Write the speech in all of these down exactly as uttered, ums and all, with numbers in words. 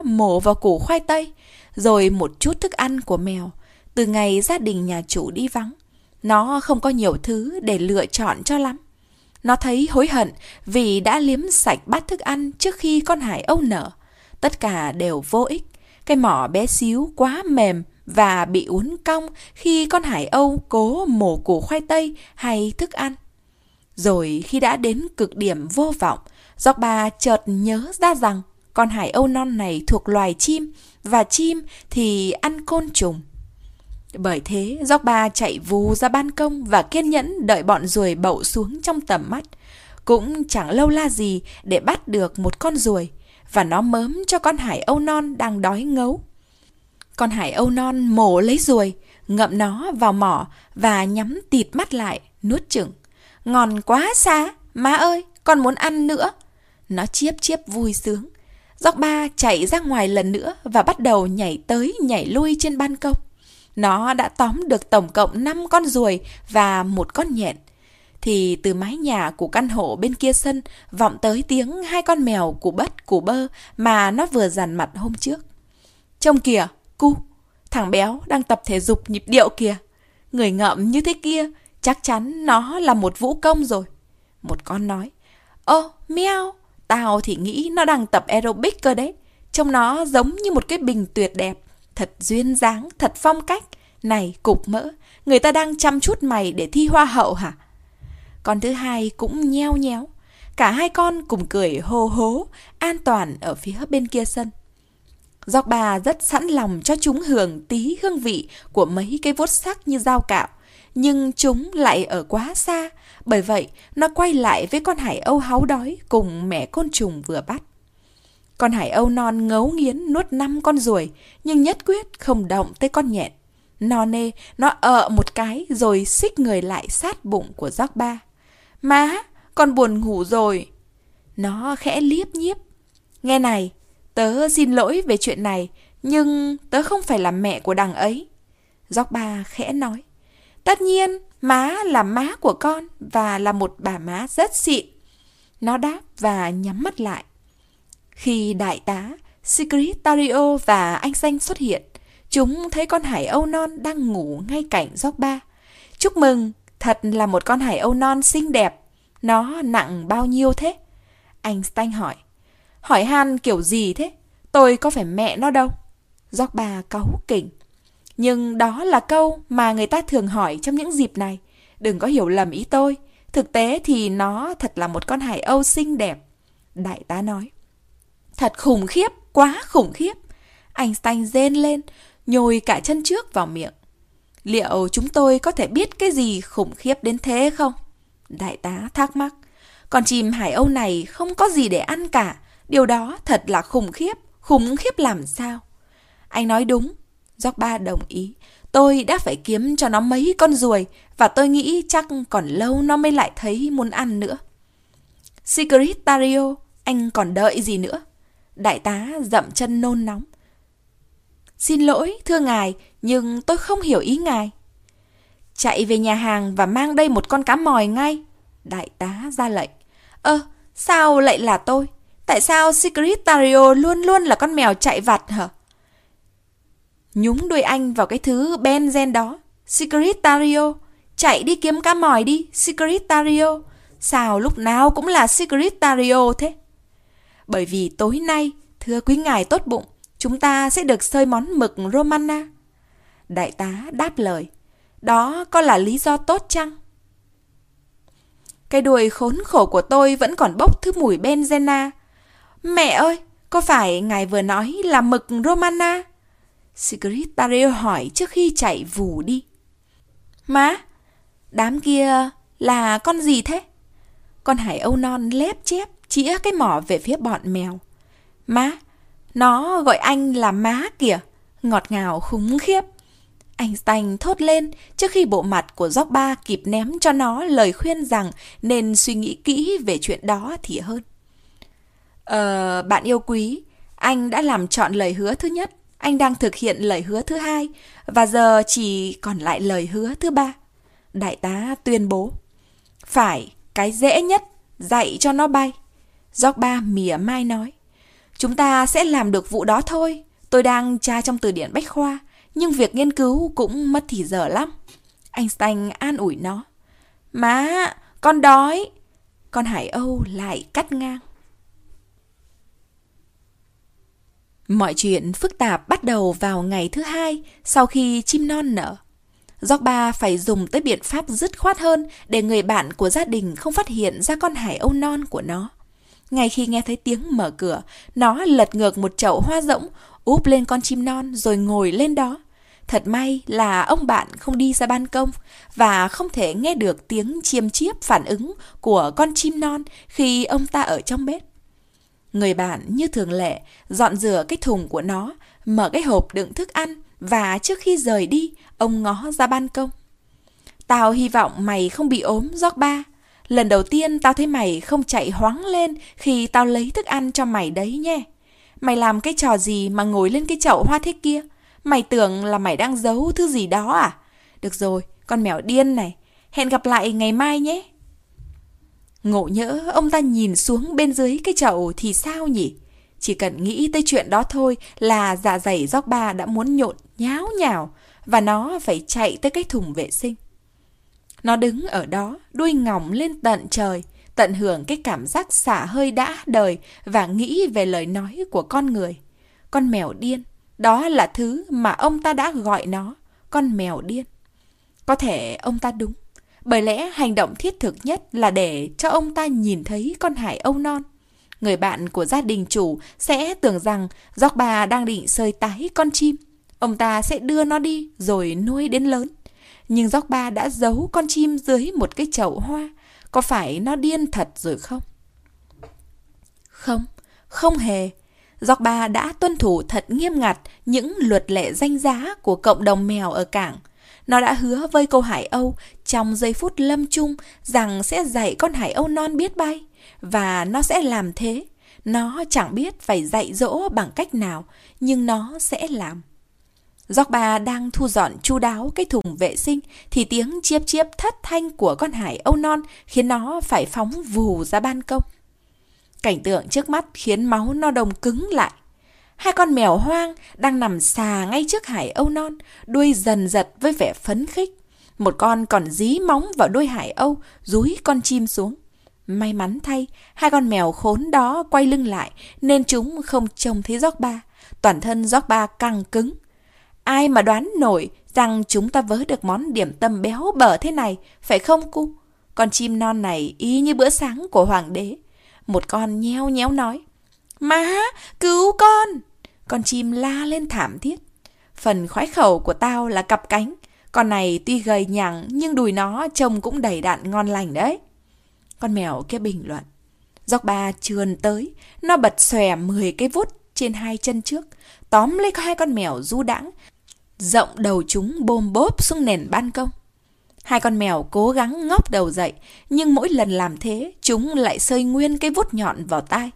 mổ vào củ khoai tây, rồi một chút thức ăn của mèo. Từ ngày gia đình nhà chủ đi vắng, nó không có nhiều thứ để lựa chọn cho lắm. Nó thấy hối hận vì đã liếm sạch bát thức ăn trước khi con hải âu nở. Tất cả đều vô ích. Cái mỏ bé xíu quá mềm và bị uốn cong khi con hải âu cố mổ củ khoai tây hay thức ăn. Rồi khi đã đến cực điểm vô vọng, Yorkba chợt nhớ ra rằng con hải âu non này thuộc loài chim, và chim thì ăn côn trùng. Bởi thế, Yorkba chạy vù ra ban công và kiên nhẫn đợi bọn ruồi bậu xuống trong tầm mắt. Cũng chẳng lâu la gì để bắt được một con ruồi, và nó mớm cho con hải âu non đang đói ngấu. Con hải âu non mổ lấy ruồi, ngậm nó vào mỏ và nhắm tịt mắt lại, nuốt chửng. Ngon quá xa, má ơi, con muốn ăn nữa. Nó chiếp chiếp vui sướng. Yorkba chạy ra ngoài lần nữa và bắt đầu nhảy tới nhảy lui trên ban công. Nó đã tóm được tổng cộng năm con ruồi và một con nhện. Thì từ mái nhà của căn hộ bên kia sân vọng tới tiếng hai con mèo củ bất củ bơ mà nó vừa dằn mặt hôm trước. Trông kìa, cu, thằng béo đang tập thể dục nhịp điệu kìa. Người ngợm như thế kia, chắc chắn nó là một vũ công rồi. Một con nói, ô, meo, tao thì nghĩ nó đang tập aerobic cơ đấy. Trông nó giống như một cái bình tuyệt đẹp. Thật duyên dáng, thật phong cách. Này, cục mỡ, người ta đang chăm chút mày để thi hoa hậu hả? Con thứ hai cũng nheo nhéo. Cả hai con cùng cười hô hố, an toàn ở phía bên kia sân. Yorkba rất sẵn lòng cho chúng hưởng tí hương vị của mấy cái vuốt sắc như dao cạo. Nhưng chúng lại ở quá xa. Bởi vậy, nó quay lại với con hải âu háu đói cùng mẹ côn trùng vừa bắt. Con hải âu non ngấu nghiến nuốt năm con ruồi, nhưng nhất quyết không động tới con nhện. No nê, nó ợ một cái rồi xích người lại sát bụng của Yorkba. Má, con buồn ngủ rồi. Nó khẽ liếp nhiếp. Nghe này, tớ xin lỗi về chuyện này, nhưng tớ không phải là mẹ của đằng ấy. Yorkba khẽ nói. Tất nhiên, má là má của con và là một bà má rất xịn. Nó đáp và nhắm mắt lại. Khi đại tá, Secretario và anh Xanh xuất hiện, chúng thấy con hải âu non đang ngủ ngay cạnh Yorkba. Chúc mừng, thật là một con hải âu non xinh đẹp. Nó nặng bao nhiêu thế? Anh Xanh hỏi. Hỏi han kiểu gì thế? Tôi có phải mẹ nó đâu. Yorkba cáu kỉnh. Nhưng đó là câu mà người ta thường hỏi trong những dịp này. Đừng có hiểu lầm ý tôi. Thực tế thì nó thật là một con hải âu xinh đẹp. Đại tá nói. Thật khủng khiếp, quá khủng khiếp. Einstein rên lên, nhồi cả chân trước vào miệng. Liệu chúng tôi có thể biết cái gì khủng khiếp đến thế không? Đại tá thắc mắc. Con chim hải âu này không có gì để ăn cả. Điều đó thật là khủng khiếp. Khủng khiếp làm sao? Anh nói đúng. Yorkba đồng ý. Tôi đã phải kiếm cho nó mấy con ruồi, và tôi nghĩ chắc còn lâu nó mới lại thấy muốn ăn nữa. Secretario, anh còn đợi gì nữa? Đại tá dậm chân nôn nóng. Xin lỗi, thưa ngài, nhưng tôi không hiểu ý ngài. Chạy về nhà hàng và mang đây một con cá mòi ngay. Đại tá ra lệnh. Ơ, sao lại là tôi? Tại sao Secretario luôn luôn là con mèo chạy vặt hả? Nhúng đuôi anh vào cái thứ benzen đó. Secretario, chạy đi kiếm cá mòi đi, Secretario. Sao lúc nào cũng là Secretario thế? Bởi vì tối nay, thưa quý ngài tốt bụng, chúng ta sẽ được xơi món mực Romana. Đại tá đáp lời. Đó có là lý do tốt chăng? Cái đuôi khốn khổ của tôi vẫn còn bốc thứ mùi benzena. Mẹ ơi, có phải ngài vừa nói là mực Romana? Secretario hỏi trước khi chạy vù đi. Má, đám kia là con gì thế? Con hải âu non lép chép chĩa cái mỏ về phía bọn mèo. Má, nó gọi anh là má kìa. Ngọt ngào khủng khiếp. Einstein thốt lên trước khi bộ mặt của Yorkba kịp ném cho nó lời khuyên rằng nên suy nghĩ kỹ về chuyện đó thì hơn. Ờ, bạn yêu quý, anh đã làm trọn lời hứa thứ nhất. Anh đang thực hiện lời hứa thứ hai. Và giờ chỉ còn lại lời hứa thứ ba. Đại tá tuyên bố. Phải, cái dễ nhất, dạy cho nó bay. Yorkba mỉa mai nói. Chúng ta sẽ làm được vụ đó thôi. Tôi đang tra trong từ điển Bách Khoa, nhưng việc nghiên cứu cũng mất thì giờ lắm. Einstein an ủi nó. Má, con đói. Con Hải Âu lại cắt ngang. Mọi chuyện phức tạp bắt đầu vào ngày thứ hai sau khi chim non nở. Yorkba phải dùng tới biện pháp dứt khoát hơn để người bạn của gia đình không phát hiện ra con Hải Âu non của nó. Ngay khi nghe thấy tiếng mở cửa, nó lật ngược một chậu hoa rỗng, úp lên con chim non rồi ngồi lên đó. Thật may là ông bạn không đi ra ban công và không thể nghe được tiếng chiêm chiếp phản ứng của con chim non khi ông ta ở trong bếp. Người bạn như thường lệ dọn rửa cái thùng của nó, mở cái hộp đựng thức ăn và trước khi rời đi, ông ngó ra ban công. Tao hy vọng mày không bị ốm, Yorkba. Lần đầu tiên tao thấy mày không chạy hoáng lên khi tao lấy thức ăn cho mày đấy nhé. Mày làm cái trò gì mà ngồi lên cái chậu hoa thế kia? Mày tưởng là mày đang giấu thứ gì đó à? Được rồi, con mèo điên này. Hẹn gặp lại ngày mai nhé. Ngộ nhỡ ông ta nhìn xuống bên dưới cái chậu thì sao nhỉ? Chỉ cần nghĩ tới chuyện đó thôi là dạ dày Yorkba đã muốn nhộn nháo nhào và nó phải chạy tới cái thùng vệ sinh. Nó đứng ở đó, đuôi ngỏng lên tận trời, tận hưởng cái cảm giác xả hơi đã đời và nghĩ về lời nói của con người. Con mèo điên, đó là thứ mà ông ta đã gọi nó, con mèo điên. Có thể ông ta đúng, bởi lẽ hành động thiết thực nhất là để cho ông ta nhìn thấy con Hải Âu non. Người bạn của gia đình chủ sẽ tưởng rằng Yorkba đang định sơi tái con chim. Ông ta sẽ đưa nó đi rồi nuôi đến lớn. Nhưng Yorkba đã giấu con chim dưới một cái chậu hoa. Có phải nó điên thật rồi không? Không, không hề. Yorkba đã tuân thủ thật nghiêm ngặt những luật lệ danh giá của cộng đồng mèo ở cảng. Nó đã hứa với cô Hải Âu trong giây phút lâm chung rằng sẽ dạy con Hải Âu non biết bay. Và nó sẽ làm thế. Nó chẳng biết phải dạy dỗ bằng cách nào, nhưng nó sẽ làm. Yorkba đang thu dọn chu đáo cái thùng vệ sinh thì tiếng chiếp chiếp thất thanh của con Hải Âu non khiến nó phải phóng vù ra ban công. Cảnh tượng trước mắt khiến máu nó đông cứng lại. Hai con mèo hoang đang nằm xà ngay trước Hải Âu non, đuôi dần giật với vẻ phấn khích. Một con còn dí móng vào đuôi Hải Âu, dúi con chim xuống. May mắn thay, hai con mèo khốn đó quay lưng lại nên chúng không trông thấy Yorkba. Toàn thân Yorkba căng cứng. Ai mà đoán nổi rằng chúng ta vớ được món điểm tâm béo bở thế này, phải không cu? Con chim non này y như bữa sáng của hoàng đế. Một con nheo nhéo nói. Má, cứu con! Con chim la lên thảm thiết. Phần khoái khẩu của tao là cặp cánh. Con này tuy gầy nhẳng nhưng đùi nó trông cũng đầy đặn ngon lành đấy. Con mèo kia bình luận. Yorkba trườn tới, nó bật xòe mười cái vút trên hai chân trước, tóm lấy hai con mèo du đãng, rộng đầu chúng bôm bốp xuống nền ban công. Hai con mèo cố gắng ngóc đầu dậy, nhưng mỗi lần làm thế, chúng lại sơi nguyên cái vuốt nhọn vào tai.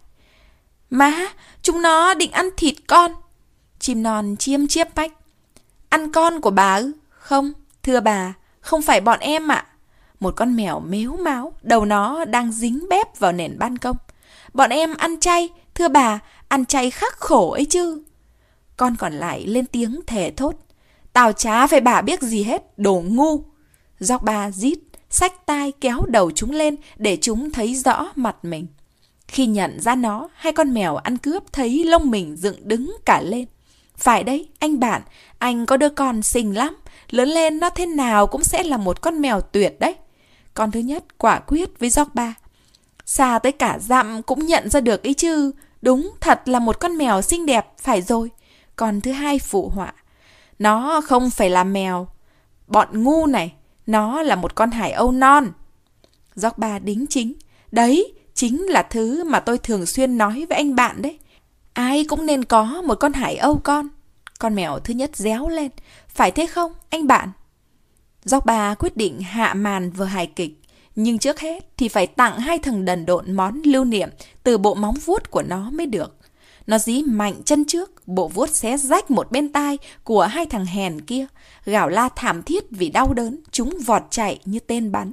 Má, chúng nó định ăn thịt con. Chim non chiêm chiếp bách. Ăn con của bà ư? Không, thưa bà, không phải bọn em ạ. Một con mèo mếu máo, đầu nó đang dính bép vào nền ban công. Bọn em ăn chay, thưa bà, ăn chay khắc khổ ấy chứ. Con còn lại lên tiếng thề thốt. Tao chả phải bà biết gì hết, đồ ngu. Yorkba rít, xách tai kéo đầu chúng lên để chúng thấy rõ mặt mình. Khi nhận ra nó, hai con mèo ăn cướp thấy lông mình dựng đứng cả lên. Phải đấy, anh bạn, anh có đứa con xinh lắm. Lớn lên nó thế nào cũng sẽ là một con mèo tuyệt đấy. Con thứ nhất quả quyết với Yorkba. Xa tới cả dặm cũng nhận ra được ấy chứ. Đúng, thật là một con mèo xinh đẹp, phải rồi. Con thứ hai phụ họa. Nó không phải là mèo. Bọn ngu này, nó là một con Hải Âu non. Yorkba đính chính. Đấy, chính là thứ mà tôi thường xuyên nói với anh bạn đấy. Ai cũng nên có một con Hải Âu con. Con mèo thứ nhất réo lên. Phải thế không, anh bạn? Yorkba quyết định hạ màn vở hài kịch. Nhưng trước hết thì phải tặng hai thằng đần độn món lưu niệm từ bộ móng vuốt của nó mới được. Nó dí mạnh chân trước, bộ vuốt xé rách một bên tai của hai thằng hèn kia. Gào la thảm thiết vì đau đớn, chúng vọt chạy như tên bắn.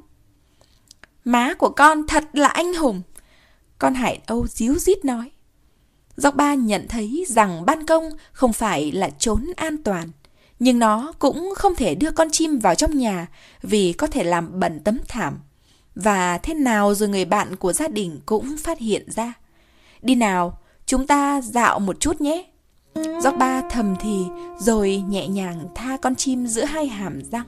Má của con thật là anh hùng. Con Hải Âu díu dít nói. Gióc Ba nhận thấy rằng ban công không phải là chốn an toàn, nhưng nó cũng không thể đưa con chim vào trong nhà vì có thể làm bẩn tấm thảm. Và thế nào rồi người bạn của gia đình cũng phát hiện ra. Đi nào, chúng ta dạo một chút nhé. Gióc Ba thầm thì rồi nhẹ nhàng tha con chim giữa hai hàm răng.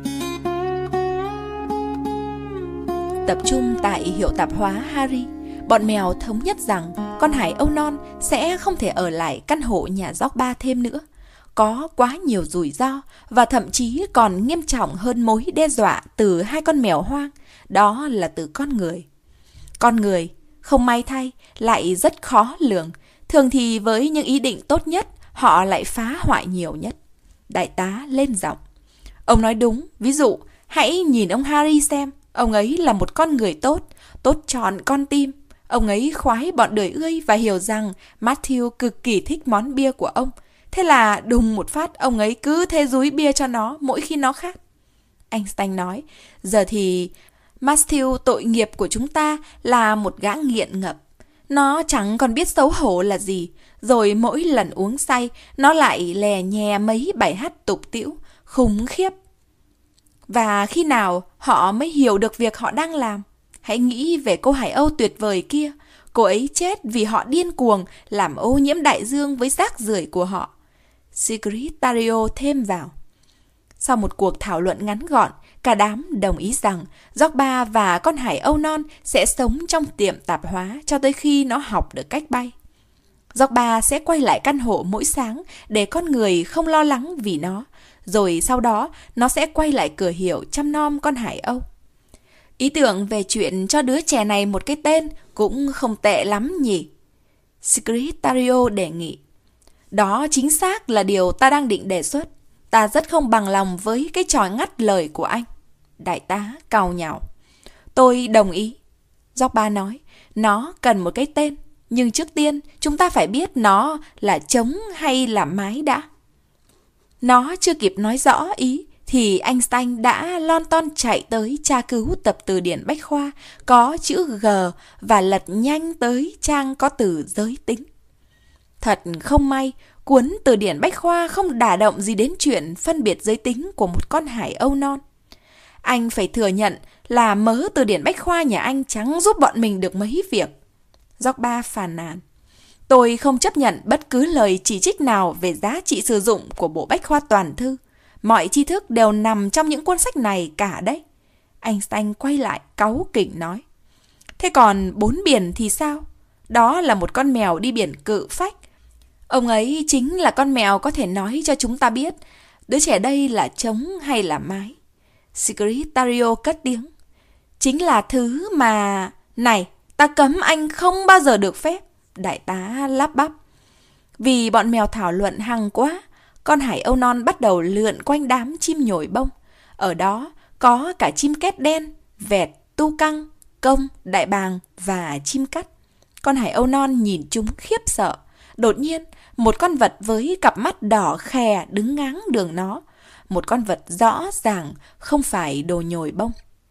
Tập trung tại hiệu tạp hóa Harry, bọn mèo thống nhất rằng con hải âu non sẽ không thể ở lại căn hộ nhà Gióc Ba thêm nữa. Có quá nhiều rủi ro và thậm chí còn nghiêm trọng hơn mối đe dọa từ hai con mèo hoang, đó là từ con người. Con người, không may thay, lại rất khó lường. Thường thì với những ý định tốt nhất, họ lại phá hoại nhiều nhất. Đại tá lên giọng. Ông nói đúng, ví dụ, hãy nhìn ông Harry xem. Ông ấy là một con người tốt, tốt trọn con tim. Ông ấy khoái bọn đười ươi và hiểu rằng Matthew cực kỳ thích món bia của ông. Thế là đùng một phát, ông ấy cứ thế dúi bia cho nó mỗi khi nó khát. Einstein nói, giờ thì Matthew tội nghiệp của chúng ta là một gã nghiện ngập. Nó chẳng còn biết xấu hổ là gì. Rồi mỗi lần uống say, nó lại lè nhè mấy bài hát tục tĩu, khủng khiếp. Và khi nào họ mới hiểu được việc họ đang làm? Hãy nghĩ về cô Hải Âu tuyệt vời kia. Cô ấy chết vì họ điên cuồng làm ô nhiễm đại dương với rác rưởi của họ. Sigrid Tario thêm vào. Sau một cuộc thảo luận ngắn gọn, cả đám đồng ý rằng Gióc Ba và con hải âu non sẽ sống trong tiệm tạp hóa cho tới khi nó học được cách bay. Gióc Ba sẽ quay lại căn hộ mỗi sáng để con người không lo lắng vì nó, rồi sau đó nó sẽ quay lại cửa hiệu chăm nom con hải âu. Ý tưởng về chuyện cho đứa trẻ này một cái tên cũng không tệ lắm nhỉ? Sigrid Tario đề nghị. Đó chính xác là điều ta đang định đề xuất. Ta rất không bằng lòng với cái trò ngắt lời của anh. Đại tá cau nhàu. Tôi đồng ý. Gióc Ba nói, nó cần một cái tên. Nhưng trước tiên chúng ta phải biết nó là trống hay là mái đã. Nó chưa kịp nói rõ ý thì Einstein đã lon ton chạy tới tra cứu tập từ điển Bách Khoa có chữ G và lật nhanh tới trang có từ giới tính. Thật không may, cuốn từ điển Bách Khoa không đả động gì đến chuyện phân biệt giới tính của một con hải âu non. Anh phải thừa nhận là mớ từ điển Bách Khoa nhà anh chẳng giúp bọn mình được mấy việc. Gióc Ba phàn nàn. Tôi không chấp nhận bất cứ lời chỉ trích nào về giá trị sử dụng của bộ Bách Khoa toàn thư. Mọi tri thức đều nằm trong những cuốn sách này cả đấy. Einstein quay lại cáu kỉnh nói. Thế còn bốn biển thì sao? Đó là một con mèo đi biển cự phách. Ông ấy chính là con mèo có thể nói cho chúng ta biết đứa trẻ đây là trống hay là mái. Sigrid Tario cất tiếng. Chính là thứ mà... Này, ta cấm anh không bao giờ được phép. Đại tá lắp bắp. Vì bọn mèo thảo luận hăng quá, con hải âu non bắt đầu lượn quanh đám chim nhồi bông. Ở đó có cả chim két đen, vẹt, tu căng, công, đại bàng và chim cắt. Con hải âu non nhìn chúng khiếp sợ. Đột nhiên, một con vật với cặp mắt đỏ khè đứng ngáng đường nó. Một con vật rõ ràng không phải đồ nhồi bông.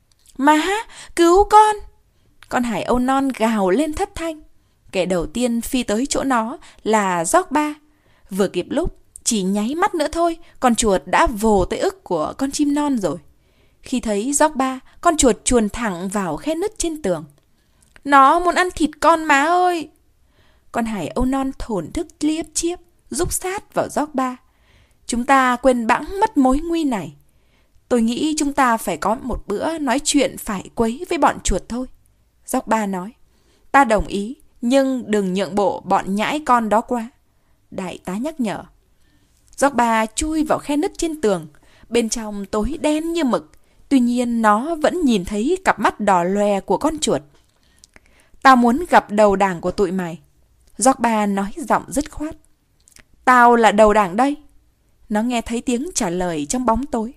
Má, cứu con! Con hải âu non gào lên thất thanh. Kẻ đầu tiên phi tới chỗ nó là Gióc Ba. Vừa kịp lúc, chỉ nháy mắt nữa thôi, con chuột đã vồ tới ức của con chim non rồi. Khi thấy Gióc Ba, con chuột chuồn thẳng vào khe nứt trên tường. Nó muốn ăn thịt con má ơi! Con hải âu non thổn thức liếp chiếp, rúc sát vào Gióc Ba. Chúng ta quên bẵng mất mối nguy này. Tôi nghĩ chúng ta phải có một bữa nói chuyện phải quấy với bọn chuột thôi. Gióc Ba nói. Ta đồng ý, nhưng đừng nhượng bộ bọn nhãi con đó quá. Đại tá nhắc nhở. Gióc Ba chui vào khe nứt trên tường. Bên trong tối đen như mực. Tuy nhiên nó vẫn nhìn thấy cặp mắt đỏ lòe của con chuột. Tao muốn gặp đầu đảng của tụi mày. Gióc Ba nói giọng dứt khoát. Tao là đầu đảng đây. Nó nghe thấy tiếng trả lời trong bóng tối.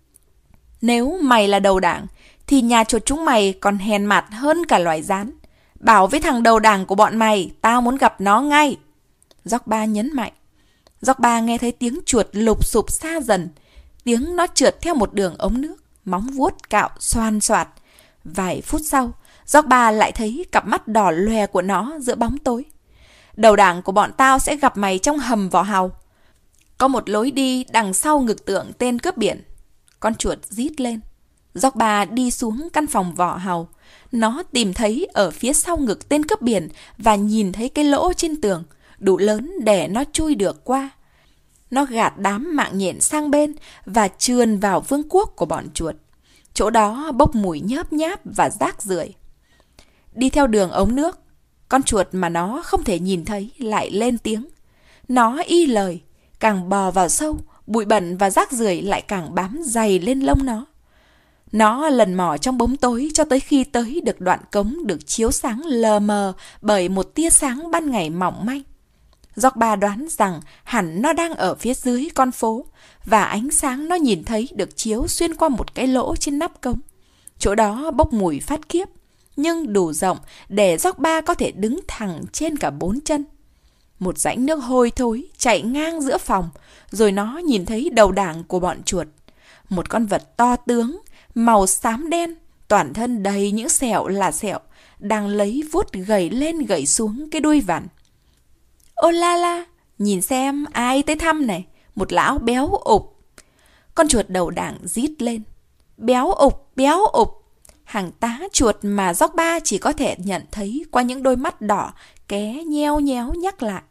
Nếu mày là đầu đảng, thì nhà chuột chúng mày còn hèn mặt hơn cả loài rán. Bảo với thằng đầu đảng của bọn mày, tao muốn gặp nó ngay. Gióc Ba nhấn mạnh. Gióc Ba nghe thấy tiếng chuột lụp sụp xa dần. Tiếng nó trượt theo một đường ống nước, móng vuốt cạo xoan xoạt. Vài phút sau, Gióc Ba lại thấy cặp mắt đỏ lòe của nó giữa bóng tối. Đầu đảng của bọn tao sẽ gặp mày trong hầm vỏ hàu. Có một lối đi đằng sau ngực tượng tên cướp biển. Con chuột rít lên. Gióc Ba đi xuống căn phòng vỏ hàu. Nó tìm thấy ở phía sau ngực tên cướp biển và nhìn thấy cái lỗ trên tường, đủ lớn để nó chui được qua. Nó gạt đám mạng nhện sang bên và trườn vào vương quốc của bọn chuột. Chỗ đó bốc mùi nhớp nháp và rác rưởi. Đi theo đường ống nước, con chuột mà nó không thể nhìn thấy lại lên tiếng. Nó y lời, càng bò vào sâu, bụi bẩn và rác rưởi lại càng bám dày lên lông nó. Nó lần mò trong bóng tối cho tới khi tới được đoạn cống được chiếu sáng lờ mờ bởi một tia sáng ban ngày mỏng manh. Gióc Ba đoán rằng hẳn nó đang ở phía dưới con phố và ánh sáng nó nhìn thấy được chiếu xuyên qua một cái lỗ trên nắp cống. Chỗ đó bốc mùi phát khiếp, nhưng đủ rộng để Gióc Ba có thể đứng thẳng trên cả bốn chân. Một rãnh nước hôi thối chạy ngang giữa phòng, rồi nó nhìn thấy đầu đảng của bọn chuột. Một con vật to tướng, màu xám đen, toàn thân đầy những sẹo là sẹo, đang lấy vuốt gẩy lên gẩy xuống cái đuôi vằn. Ô la la, nhìn xem ai tới thăm này, một lão béo ục. Con chuột đầu đảng rít lên. Béo ục, béo ục. Hàng tá chuột mà Gióc Ba chỉ có thể nhận thấy qua những đôi mắt đỏ, ké nheo nhéo nhắc lại.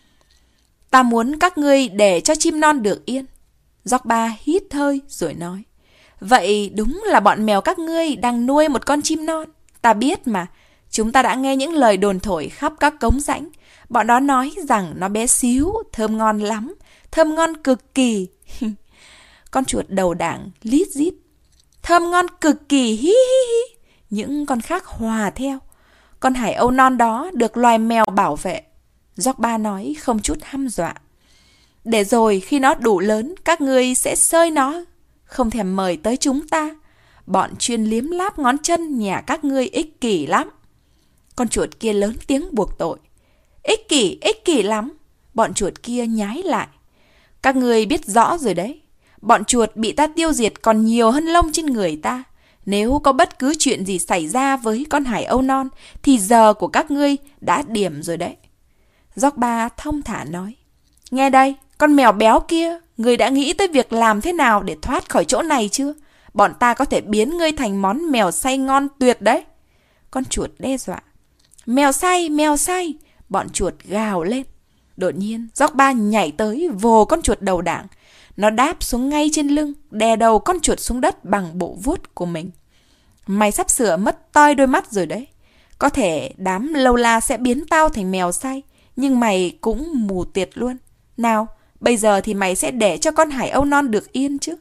Ta muốn các ngươi để cho chim non được yên. Gióc Ba hít hơi rồi nói. Vậy đúng là bọn mèo các ngươi đang nuôi một con chim non. Ta biết mà, chúng ta đã nghe những lời đồn thổi khắp các cống rãnh. Bọn đó nói rằng nó bé xíu, thơm ngon lắm, thơm ngon cực kỳ. Con chuột đầu đảng lít rít. Thơm ngon cực kỳ, hi hi hi. Những con khác hòa theo. Con hải âu non đó được loài mèo bảo vệ. Gióc Ba nói không chút hăm dọa. Để rồi khi nó đủ lớn, các ngươi sẽ xơi nó. Không thèm mời tới chúng ta. Bọn chuyên liếm láp ngón chân nhà các ngươi ích kỷ lắm. Con chuột kia lớn tiếng buộc tội. Ích kỷ, ích kỷ lắm. Bọn chuột kia nhái lại. Các ngươi biết rõ rồi đấy. Bọn chuột bị ta tiêu diệt còn nhiều hơn lông trên người ta. Nếu có bất cứ chuyện gì xảy ra với con hải âu non, thì giờ của các ngươi đã điểm rồi đấy. Gióc Ba thong thả nói. Nghe đây, con mèo béo kia, ngươi đã nghĩ tới việc làm thế nào để thoát khỏi chỗ này chưa? Bọn ta có thể biến ngươi thành món mèo xay ngon tuyệt đấy. Con chuột đe dọa. Mèo xay, mèo xay. Bọn chuột gào lên. Đột nhiên, Gióc Ba nhảy tới vồ con chuột đầu đảng. Nó đáp xuống ngay trên lưng, đè đầu con chuột xuống đất bằng bộ vuốt của mình. Mày sắp sửa mất toi đôi mắt rồi đấy. Có thể đám lâu la sẽ biến tao thành mèo xay, nhưng mày cũng mù tiệt luôn. Nào, bây giờ thì mày sẽ để cho con hải âu non được yên chứ.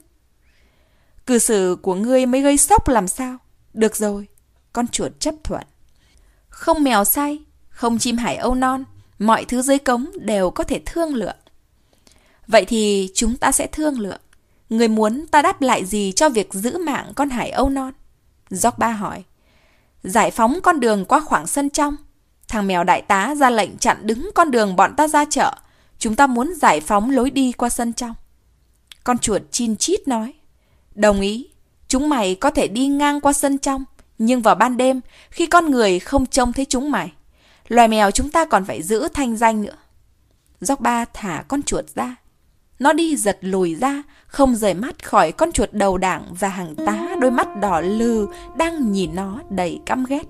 Cư xử của ngươi mới gây sốc làm sao. Được rồi, con chuột chấp thuận. Không mèo xay, không chim hải âu non, mọi thứ dưới cống đều có thể thương lượng. Vậy thì chúng ta sẽ thương lượng. Ngươi muốn ta đáp lại gì cho việc giữ mạng con hải âu non? Gióc Ba hỏi. Giải phóng con đường qua khoảng sân trong. Thằng mèo đại tá ra lệnh chặn đứng con đường bọn ta ra chợ. Chúng ta muốn giải phóng lối đi qua sân trong. Con chuột chin chít nói. Đồng ý, chúng mày có thể đi ngang qua sân trong, nhưng vào ban đêm, khi con người không trông thấy chúng mày. Loài mèo chúng ta còn phải giữ thanh danh nữa. Gióc Ba thả con chuột ra. Nó đi giật lùi ra, không rời mắt khỏi con chuột đầu đảng và hàng tá đôi mắt đỏ lừ đang nhìn nó đầy căm ghét.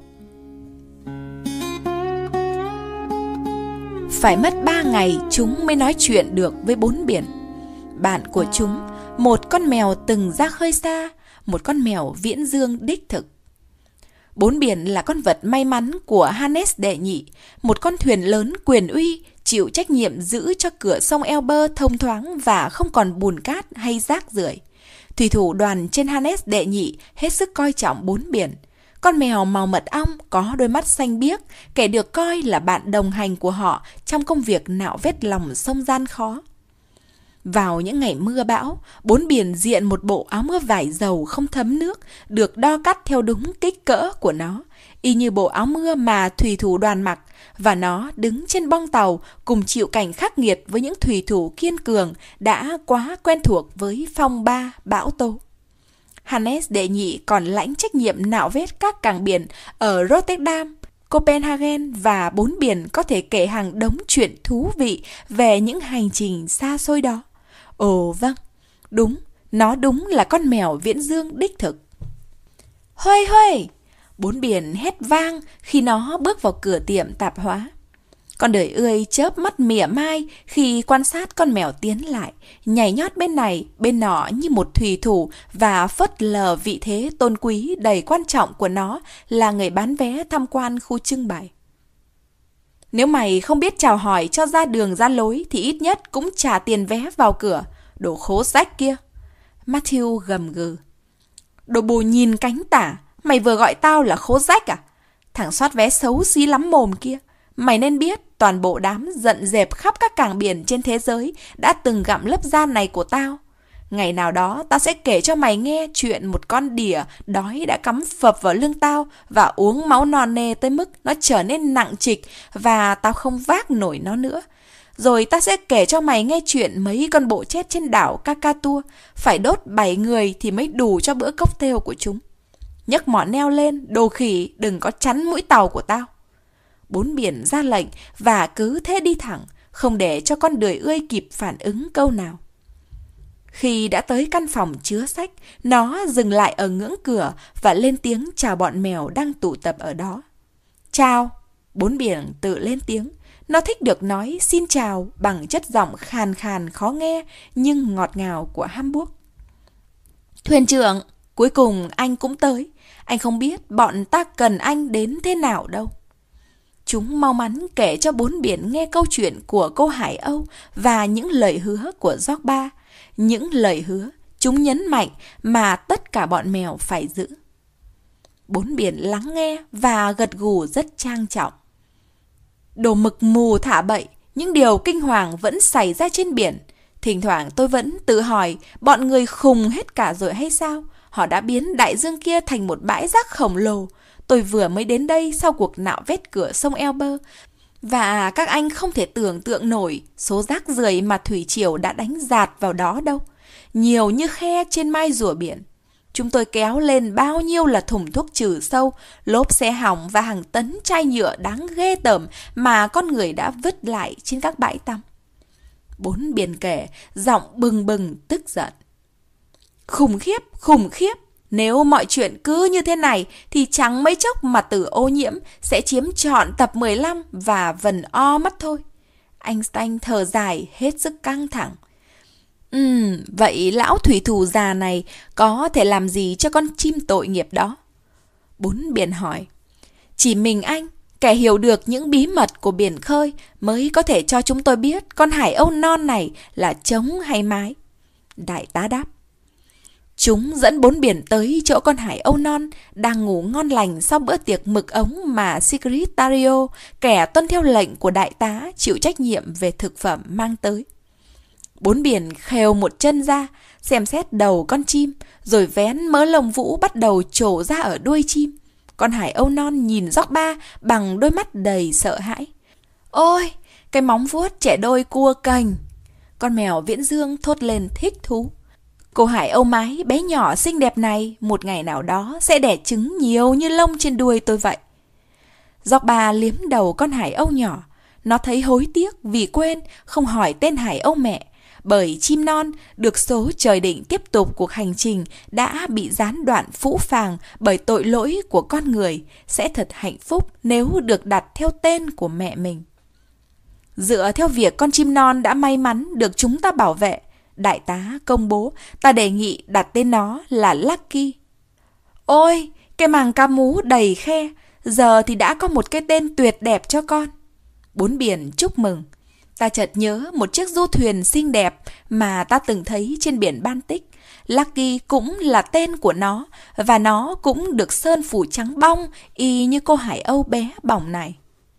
Phải mất ba ngày chúng mới nói chuyện được với bốn biển. Bạn của chúng, một con mèo từng ra khơi xa, một con mèo viễn dương đích thực. Bốn biển là con vật may mắn của Hannes đệ nhị, một con thuyền lớn quyền uy, chịu trách nhiệm giữ cho cửa sông Elber thông thoáng và không còn bùn cát hay rác rưởi. Thủy thủ đoàn trên Hannes đệ nhị hết sức coi trọng bốn biển. Con mèo màu mật ong có đôi mắt xanh biếc, kẻ được coi là bạn đồng hành của họ trong công việc nạo vét lòng sông gian khó. Vào những ngày mưa bão, bốn biển diện một bộ áo mưa vải dầu không thấm nước, được đo cắt theo đúng kích cỡ của nó, y như bộ áo mưa mà thủy thủ đoàn mặc, và nó đứng trên bong tàu cùng chịu cảnh khắc nghiệt với những thủy thủ kiên cường đã quá quen thuộc với phong ba bão tố. Hannes đệ nhị còn lãnh trách nhiệm nạo vét các cảng biển ở Rotterdam, Copenhagen và bốn biển có thể kể hàng đống chuyện thú vị về những hành trình xa xôi đó. Ồ vâng, đúng, nó đúng là con mèo Viễn Dương đích thực. Huê huê! Bốn biển hét vang khi nó bước vào cửa tiệm tạp hóa. Con đời ươi chớp mắt mỉa mai khi quan sát con mèo tiến lại, nhảy nhót bên này, bên nọ như một thủy thủ và phớt lờ vị thế tôn quý đầy quan trọng của nó là người bán vé tham quan khu trưng bày. Nếu mày không biết chào hỏi cho ra đường ra lối thì ít nhất cũng trả tiền vé vào cửa, đồ khố rách kia. Matthew gầm gừ. Đồ bù nhìn cánh tả, mày vừa gọi tao là khố rách à? Thằng soát vé xấu xí lắm mồm kia. Mày nên biết toàn bộ đám giận dẹp khắp các cảng biển trên thế giới đã từng gặm lớp da này của tao. Ngày nào đó tao sẽ kể cho mày nghe chuyện một con đỉa đói đã cắm phập vào lưng tao và uống máu non nê tới mức nó trở nên nặng trịch và tao không vác nổi nó nữa. Rồi tao sẽ kể cho mày nghe chuyện mấy con bộ chết trên đảo Kakatua phải đốt bảy người thì mới đủ cho bữa cocktail của chúng. Nhấc mỏ neo lên, đồ khỉ, đừng có chắn mũi tàu của tao. Bốn biển ra lệnh và cứ thế đi thẳng, không để cho con đời ươi kịp phản ứng câu nào. Khi đã tới căn phòng chứa sách, nó dừng lại ở ngưỡng cửa và lên tiếng chào bọn mèo đang tụ tập ở đó. Chào! Bốn biển tự lên tiếng. Nó thích được nói xin chào bằng chất giọng khàn khàn khó nghe nhưng ngọt ngào của Hamburg. Thuyền trưởng, cuối cùng anh cũng tới. Anh không biết bọn ta cần anh đến thế nào đâu. Chúng mau mắn kể cho bốn biển nghe câu chuyện của cô Hải Âu và những lời hứa của Zorba. Những lời hứa, chúng nhấn mạnh mà tất cả bọn mèo phải giữ. Bốn biển lắng nghe và gật gù rất trang trọng. Đồ mực mù thả bậy, những điều kinh hoàng vẫn xảy ra trên biển. Thỉnh thoảng tôi vẫn tự hỏi, bọn người khùng hết cả rồi hay sao? Họ đã biến đại dương kia thành một bãi rác khổng lồ. Tôi vừa mới đến đây sau cuộc nạo vét cửa sông Elbe. Và các anh không thể tưởng tượng nổi số rác rưởi mà thủy triều đã đánh dạt vào đó đâu. Nhiều như khe trên mai rùa biển. Chúng tôi kéo lên bao nhiêu là thùng thuốc trừ sâu, lốp xe hỏng và hàng tấn chai nhựa đáng ghê tởm mà con người đã vứt lại trên các bãi tắm. Bốn biển kể, giọng bừng bừng tức giận. Khủng khiếp, khủng khiếp. Nếu mọi chuyện cứ như thế này thì chẳng mấy chốc mà tử ô nhiễm sẽ chiếm trọn tập mười lăm và vần o mất thôi. Einstein thở dài hết sức căng thẳng. Ừm, vậy lão thủy thủ già này có thể làm gì cho con chim tội nghiệp đó? Bốn biển hỏi. Chỉ mình anh, kẻ hiểu được những bí mật của biển khơi mới có thể cho chúng tôi biết con Hải Âu non này là trống hay mái. Đại tá đáp. Chúng dẫn bốn biển tới chỗ con Hải Âu non đang ngủ ngon lành sau bữa tiệc mực ống mà Secretario, kẻ tuân theo lệnh của đại tá chịu trách nhiệm về thực phẩm mang tới. Bốn biển khều một chân ra, xem xét đầu con chim, rồi vén mớ lông vũ bắt đầu trổ ra ở đuôi chim. Con Hải Âu non nhìn Zorba bằng đôi mắt đầy sợ hãi. Ôi, cái móng vuốt trẻ đôi cua cành. Con mèo Viễn Dương thốt lên thích thú. Cô Hải Âu mái bé nhỏ xinh đẹp này một ngày nào đó sẽ đẻ trứng nhiều như lông trên đuôi tôi vậy. Zorba liếm đầu con Hải Âu nhỏ. Nó thấy hối tiếc vì quên không hỏi tên Hải Âu mẹ. Bởi chim non được số trời định tiếp tục cuộc hành trình đã bị gián đoạn phũ phàng bởi tội lỗi của con người sẽ thật hạnh phúc nếu được đặt theo tên của mẹ mình. Dựa theo việc con chim non đã may mắn được chúng ta bảo vệ, đại tá công bố ta đề nghị đặt tên nó là Lucky. Ôi, cái màng ca mú đầy khe, giờ thì đã có một cái tên tuyệt đẹp cho con. Bốn biển chúc mừng. Ta chợt nhớ một chiếc du thuyền xinh đẹp mà ta từng thấy trên biển Baltic. Lucky cũng là tên của nó và nó cũng được sơn phủ trắng bong y như cô Hải Âu bé bỏng này.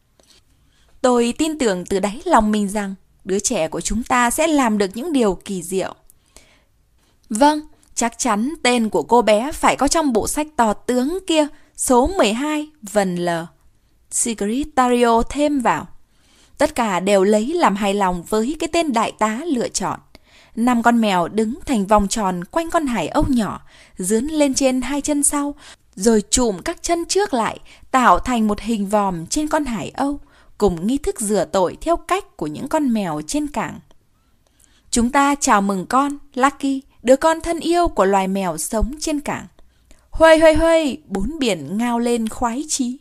Tôi tin tưởng từ đáy lòng mình rằng đứa trẻ của chúng ta sẽ làm được những điều kỳ diệu. Vâng, chắc chắn tên của cô bé phải có trong bộ sách to tướng kia, số mười hai, vần L. Secretario thêm vào. Tất cả đều lấy làm hài lòng với cái tên đại tá lựa chọn. Năm con mèo đứng thành vòng tròn quanh con Hải Âu nhỏ, dướn lên trên hai chân sau, rồi chụm các chân trước lại, tạo thành một hình vòm trên con hải âu, cùng nghi thức rửa tội theo cách của những con mèo trên cảng. Chúng ta chào mừng con, Lucky, đứa con thân yêu của loài mèo sống trên cảng. Huây huây huây, bốn biển ngao lên khoái chí.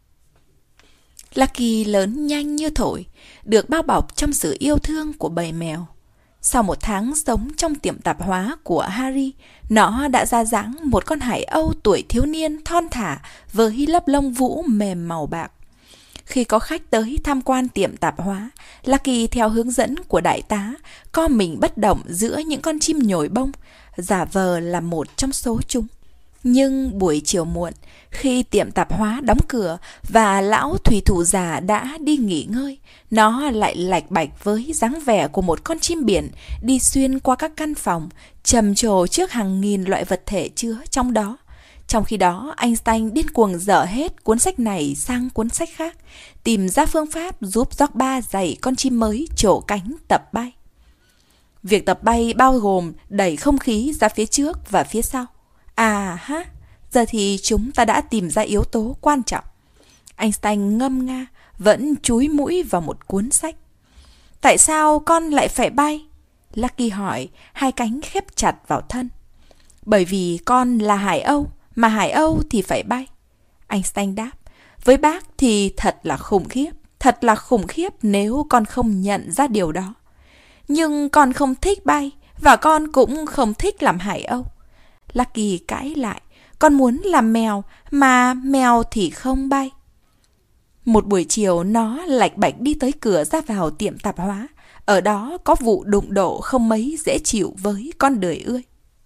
Lucky lớn nhanh như thổi, được bao bọc trong sự yêu thương của bầy mèo. Sau một tháng sống trong tiệm tạp hóa của Harry, nó đã ra dáng một con hải âu tuổi thiếu niên thon thả với lớp lông vũ mềm màu bạc. Khi có khách tới tham quan tiệm tạp hóa, Lucky theo hướng dẫn của đại tá, co mình bất động giữa những con chim nhồi bông, giả vờ là một trong số chúng. Nhưng buổi chiều muộn, khi tiệm tạp hóa đóng cửa và lão thủy thủ già đã đi nghỉ ngơi, nó lại lạch bạch với dáng vẻ của một con chim biển đi xuyên qua các căn phòng, trầm trồ trước hàng nghìn loại vật thể chứa trong đó. Trong khi đó, Einstein điên cuồng dở hết cuốn sách này sang cuốn sách khác, tìm ra phương pháp giúp Zorba dạy con chim mới trổ cánh tập bay. Việc tập bay bao gồm đẩy không khí ra phía trước và phía sau. À ha, giờ thì chúng ta đã tìm ra yếu tố quan trọng. Einstein ngâm nga, vẫn chúi mũi vào một cuốn sách. Tại sao con lại phải bay? Lucky hỏi, hai cánh khép chặt vào thân. Bởi vì con là hải âu, mà hải âu thì phải bay. Einstein đáp, với bác thì thật là khủng khiếp, thật là khủng khiếp nếu con không nhận ra điều đó. Nhưng con không thích bay, và con cũng không thích làm hải âu. Lucky cãi lại, con muốn làm mèo, mà mèo thì không bay. Một buổi chiều nó lạch bạch đi tới cửa ra vào tiệm tạp hóa. Ở đó có vụ đụng độ không mấy dễ chịu với con đời ươi.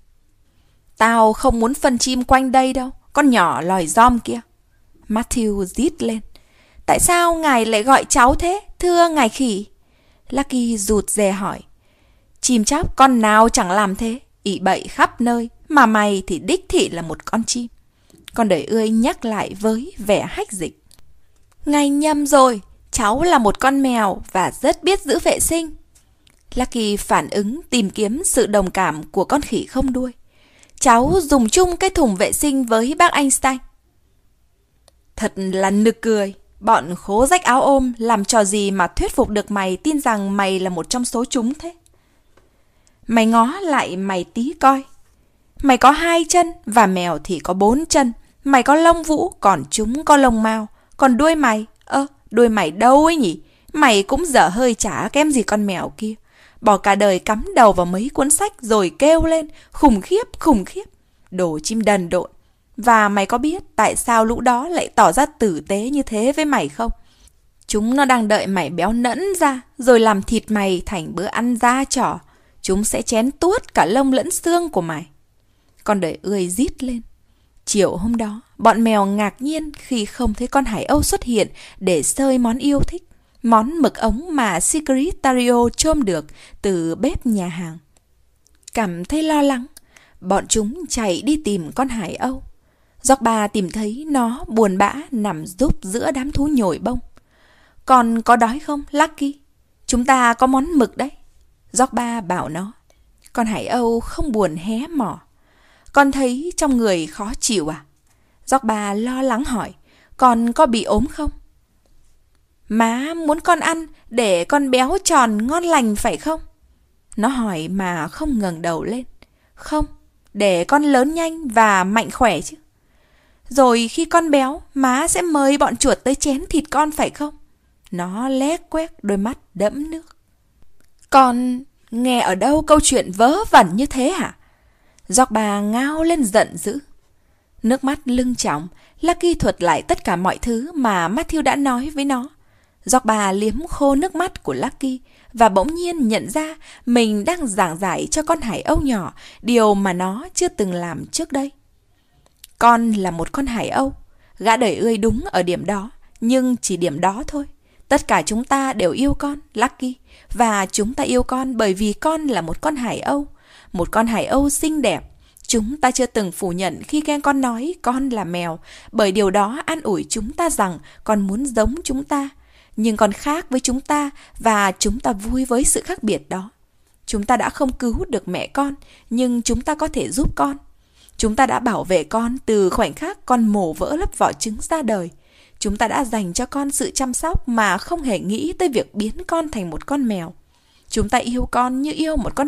Tao không muốn phân chim quanh đây đâu, con nhỏ lòi giom kia. Matthew rít lên. Tại sao ngài lại gọi cháu thế, thưa ngài khỉ? Lucky rụt rè hỏi. Chim chóc con nào chẳng làm thế, ị bậy khắp nơi, mà mày thì đích thị là một con chim. Con đời ươi nhắc lại với vẻ hách dịch. Ngài nhầm rồi, cháu là một con mèo và rất biết giữ vệ sinh. Lucky phản ứng tìm kiếm sự đồng cảm của con khỉ không đuôi. Cháu dùng chung cái thùng vệ sinh với bác Einstein. Thật là nực cười. Bọn khố rách áo ôm làm trò gì mà thuyết phục được mày tin rằng mày là một trong số chúng thế? Mày ngó lại mày tí coi. Mày có hai chân và mèo thì có bốn chân. Mày có lông vũ còn chúng có lông mao. Còn đuôi mày, ơ, đuôi mày đâu ấy nhỉ? Mày cũng dở hơi chả kém gì con mèo kia. Bỏ cả đời cắm đầu vào mấy cuốn sách rồi kêu lên, khủng khiếp, khủng khiếp. Đồ chim đần độn. Và mày có biết tại sao lũ đó lại tỏ ra tử tế như thế với mày không? Chúng nó đang đợi mày béo nẫn ra, rồi làm thịt mày thành bữa ăn da trỏ. Chúng sẽ chén tuốt cả lông lẫn xương của mày. Con đời ươi rít lên. Chiều hôm đó, bọn mèo ngạc nhiên khi không thấy con hải âu xuất hiện để xơi món yêu thích. Món mực ống mà Secretario chôm được từ bếp nhà hàng. Cảm thấy lo lắng, bọn chúng chạy đi tìm con hải âu. Zorba tìm thấy nó buồn bã nằm rúc giữa đám thú nhồi bông. Con có đói không, Lucky? Chúng ta có món mực đấy. Zorba bảo nó. Con hải âu không buồn hé mỏ. Con thấy trong người khó chịu à? Zorba lo lắng hỏi. Con có bị ốm không? Má muốn con ăn để con béo tròn ngon lành phải không? Nó hỏi mà không ngẩng đầu lên. Không, để con lớn nhanh và mạnh khỏe chứ. Rồi khi con béo, má sẽ mời bọn chuột tới chén thịt con phải không? Nó lét quét đôi mắt đẫm nước. Con nghe ở đâu câu chuyện vớ vẩn như thế hả? Zorba ngao lên giận dữ. Nước mắt lưng tròng, Lucky thuật lại tất cả mọi thứ mà Matthew đã nói với nó. Zorba liếm khô nước mắt của Lucky và bỗng nhiên nhận ra mình đang giảng giải cho con hải âu nhỏ điều mà nó chưa từng làm trước đây. Con là một con hải âu. Gã đời ươi đúng ở điểm đó, nhưng chỉ điểm đó thôi. Tất cả chúng ta đều yêu con, Lucky. Và chúng ta yêu con bởi vì con là một con hải âu. Một con hải âu xinh đẹp. Chúng ta chưa từng phủ nhận khi nghe con nói con là mèo, bởi điều đó an ủi chúng ta rằng con muốn giống chúng ta. Nhưng con khác với chúng ta và chúng ta vui với sự khác biệt đó. Chúng ta đã không cứu được mẹ con, nhưng chúng ta có thể giúp con. Chúng ta đã bảo vệ con từ khoảnh khắc con mổ vỡ lớp vỏ trứng ra đời. Chúng ta đã dành cho con sự chăm sóc mà không hề nghĩ tới việc biến con thành một con mèo. Chúng ta yêu con như yêu một con